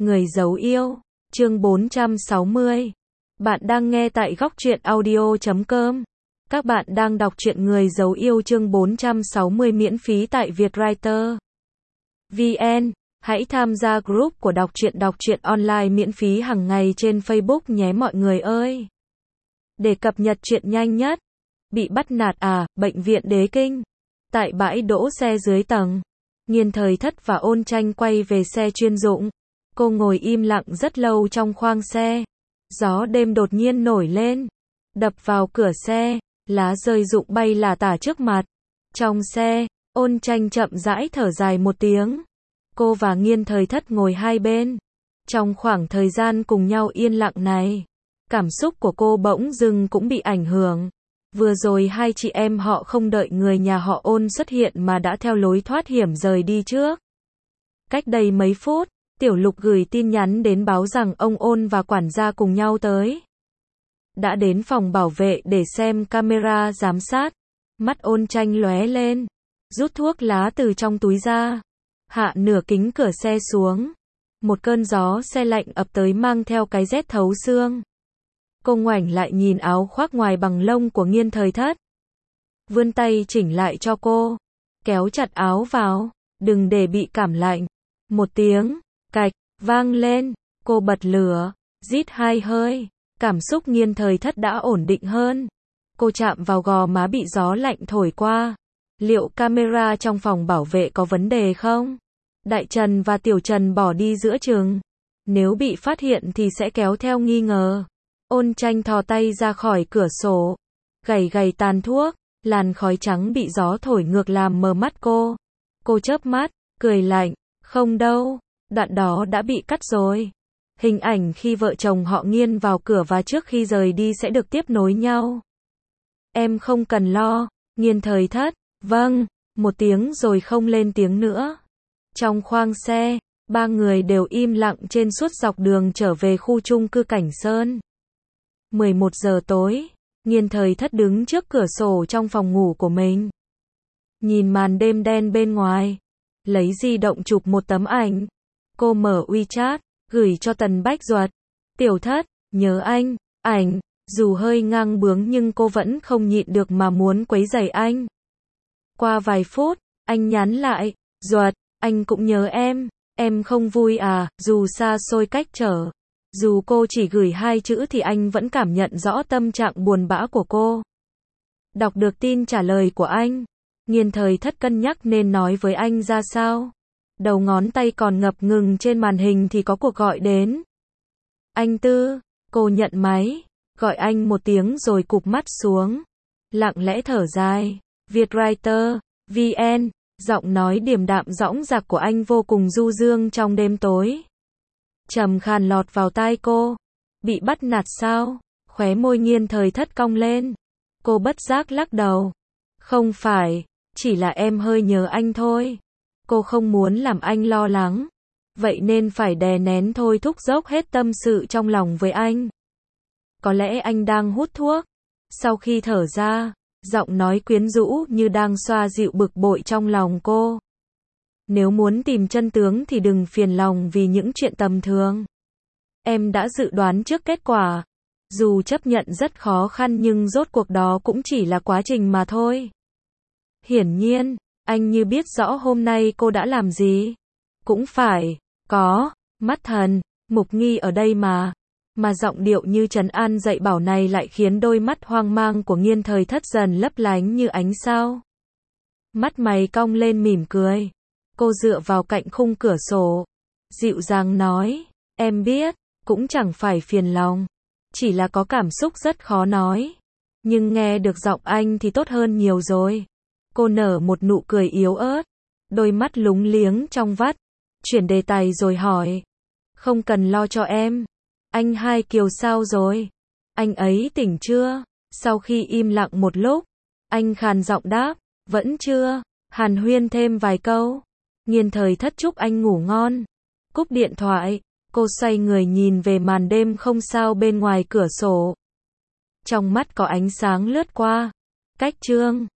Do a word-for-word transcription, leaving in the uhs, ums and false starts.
Người giấu yêu, chương bốn trăm sáu mươi. Bạn đang nghe tại góc truyện audio chấm com. Các bạn đang đọc truyện Người giấu yêu chương bốn trăm sáu mươi miễn phí tại Vietwriter chấm vn. Hãy tham gia group của đọc truyện đọc truyện online miễn phí hàng ngày trên Facebook nhé mọi người ơi. Để cập nhật truyện nhanh nhất. Bị bắt nạt à, bệnh viện Đế Kinh. Tại bãi đỗ xe dưới tầng, Nghiên Thời Thất và Ôn Tranh quay về xe chuyên dụng. Cô ngồi im lặng rất lâu trong khoang xe. Gió đêm đột nhiên nổi lên, đập vào cửa xe, lá rơi rụng bay lả tả trước mặt. Trong xe, Ôn Tranh chậm rãi thở dài một tiếng. Cô và Nghiên Thời Thất ngồi hai bên. Trong khoảng thời gian cùng nhau yên lặng này, cảm xúc của cô bỗng dưng cũng bị ảnh hưởng. Vừa rồi hai chị em họ không đợi người nhà họ Ôn xuất hiện mà đã theo lối thoát hiểm rời đi trước. Cách đây mấy phút, Tiểu Lục gửi tin nhắn đến báo rằng ông Ôn và quản gia cùng nhau tới. Đã đến phòng bảo vệ để xem camera giám sát. Mắt Ôn Tranh lóe lên, rút thuốc lá từ trong túi ra, hạ nửa kính cửa xe xuống. Một cơn gió xe lạnh ập tới mang theo cái rét thấu xương. Cô ngoảnh lại nhìn áo khoác ngoài bằng lông của Nghiên Thời Thất. Vươn tay chỉnh lại cho cô, kéo chặt áo vào, đừng để bị cảm lạnh. Một tiếng cạch vang lên, cô bật lửa, rít hai hơi. Cảm xúc Nghiên Thời Thất đã ổn định hơn. Cô chạm vào gò má bị gió lạnh thổi qua. Liệu camera trong phòng bảo vệ có vấn đề không? Đại Trần và Tiểu Trần bỏ đi giữa chừng. Nếu bị phát hiện thì sẽ kéo theo nghi ngờ. Ôn Tranh thò tay ra khỏi cửa sổ, gầy gầy tàn thuốc, làn khói trắng bị gió thổi ngược làm mờ mắt cô. Cô chớp mắt, cười lạnh, không đâu, đoạn đó đã bị cắt rồi. Hình ảnh khi vợ chồng họ Nghiên vào cửa và trước khi rời đi sẽ được tiếp nối nhau. Em không cần lo. Nghiên Thời Thất, vâng, một tiếng rồi không lên tiếng nữa. Trong khoang xe, ba người đều im lặng trên suốt dọc đường trở về khu chung cư Cảnh Sơn. mười một giờ tối, Nghiên Thời Thất đứng trước cửa sổ trong phòng ngủ của mình. Nhìn màn đêm đen bên ngoài, lấy di động chụp một tấm ảnh. Cô mở WeChat, gửi cho Tần Bách Duật. Tiểu Thất, nhớ anh, ảnh, dù hơi ngang bướng nhưng cô vẫn không nhịn được mà muốn quấy rầy anh. Qua vài phút, anh nhắn lại, Duật, anh cũng nhớ em, em không vui à, dù xa xôi cách trở. Dù cô chỉ gửi hai chữ thì anh vẫn cảm nhận rõ tâm trạng buồn bã của cô. Đọc được tin trả lời của anh, Nghiên Thời Thất cân nhắc nên nói với anh ra sao. Đầu ngón tay còn ngập ngừng trên màn hình thì có cuộc gọi đến. Anh Tư, cô nhận máy, gọi anh một tiếng rồi cụp mắt xuống. Lặng lẽ thở dài. Vietwriter chấm vn, giọng nói điềm đạm dõng dạc của anh vô cùng du dương trong đêm tối. Trầm khàn lọt vào tai cô. Bị bắt nạt sao? Khóe môi Nghiên Thời Thất cong lên. Cô bất giác lắc đầu. Không phải, chỉ là em hơi nhớ anh thôi. Cô không muốn làm anh lo lắng, vậy nên phải đè nén thôi thúc dốc hết tâm sự trong lòng với anh. Có lẽ anh đang hút thuốc. Sau khi thở ra, giọng nói quyến rũ như đang xoa dịu bực bội trong lòng cô. Nếu muốn tìm chân tướng thì đừng phiền lòng vì những chuyện tầm thường. Em đã dự đoán trước kết quả. Dù chấp nhận rất khó khăn nhưng rốt cuộc đó cũng chỉ là quá trình mà thôi. Hiển nhiên, anh như biết rõ hôm nay cô đã làm gì. Cũng phải, có, mắt thần, mục nghi ở đây mà. Mà giọng điệu như trấn an dạy bảo này lại khiến đôi mắt hoang mang của Nghiên Thời Thất dần lấp lánh như ánh sao. Mắt mày cong lên mỉm cười. Cô dựa vào cạnh khung cửa sổ, dịu dàng nói, em biết, cũng chẳng phải phiền lòng. Chỉ là có cảm xúc rất khó nói. Nhưng nghe được giọng anh thì tốt hơn nhiều rồi. Cô nở một nụ cười yếu ớt, đôi mắt lúng liếng trong vắt, chuyển đề tài rồi hỏi. Không cần lo cho em. Anh Hai Kiều sao rồi? Anh ấy tỉnh chưa? Sau khi im lặng một lúc, anh khàn giọng đáp, vẫn chưa. Hàn huyên thêm vài câu. Nghiên Thời Thất chúc anh ngủ ngon. Cúp điện thoại, cô xoay người nhìn về màn đêm không sao bên ngoài cửa sổ. Trong mắt có ánh sáng lướt qua. Cách chương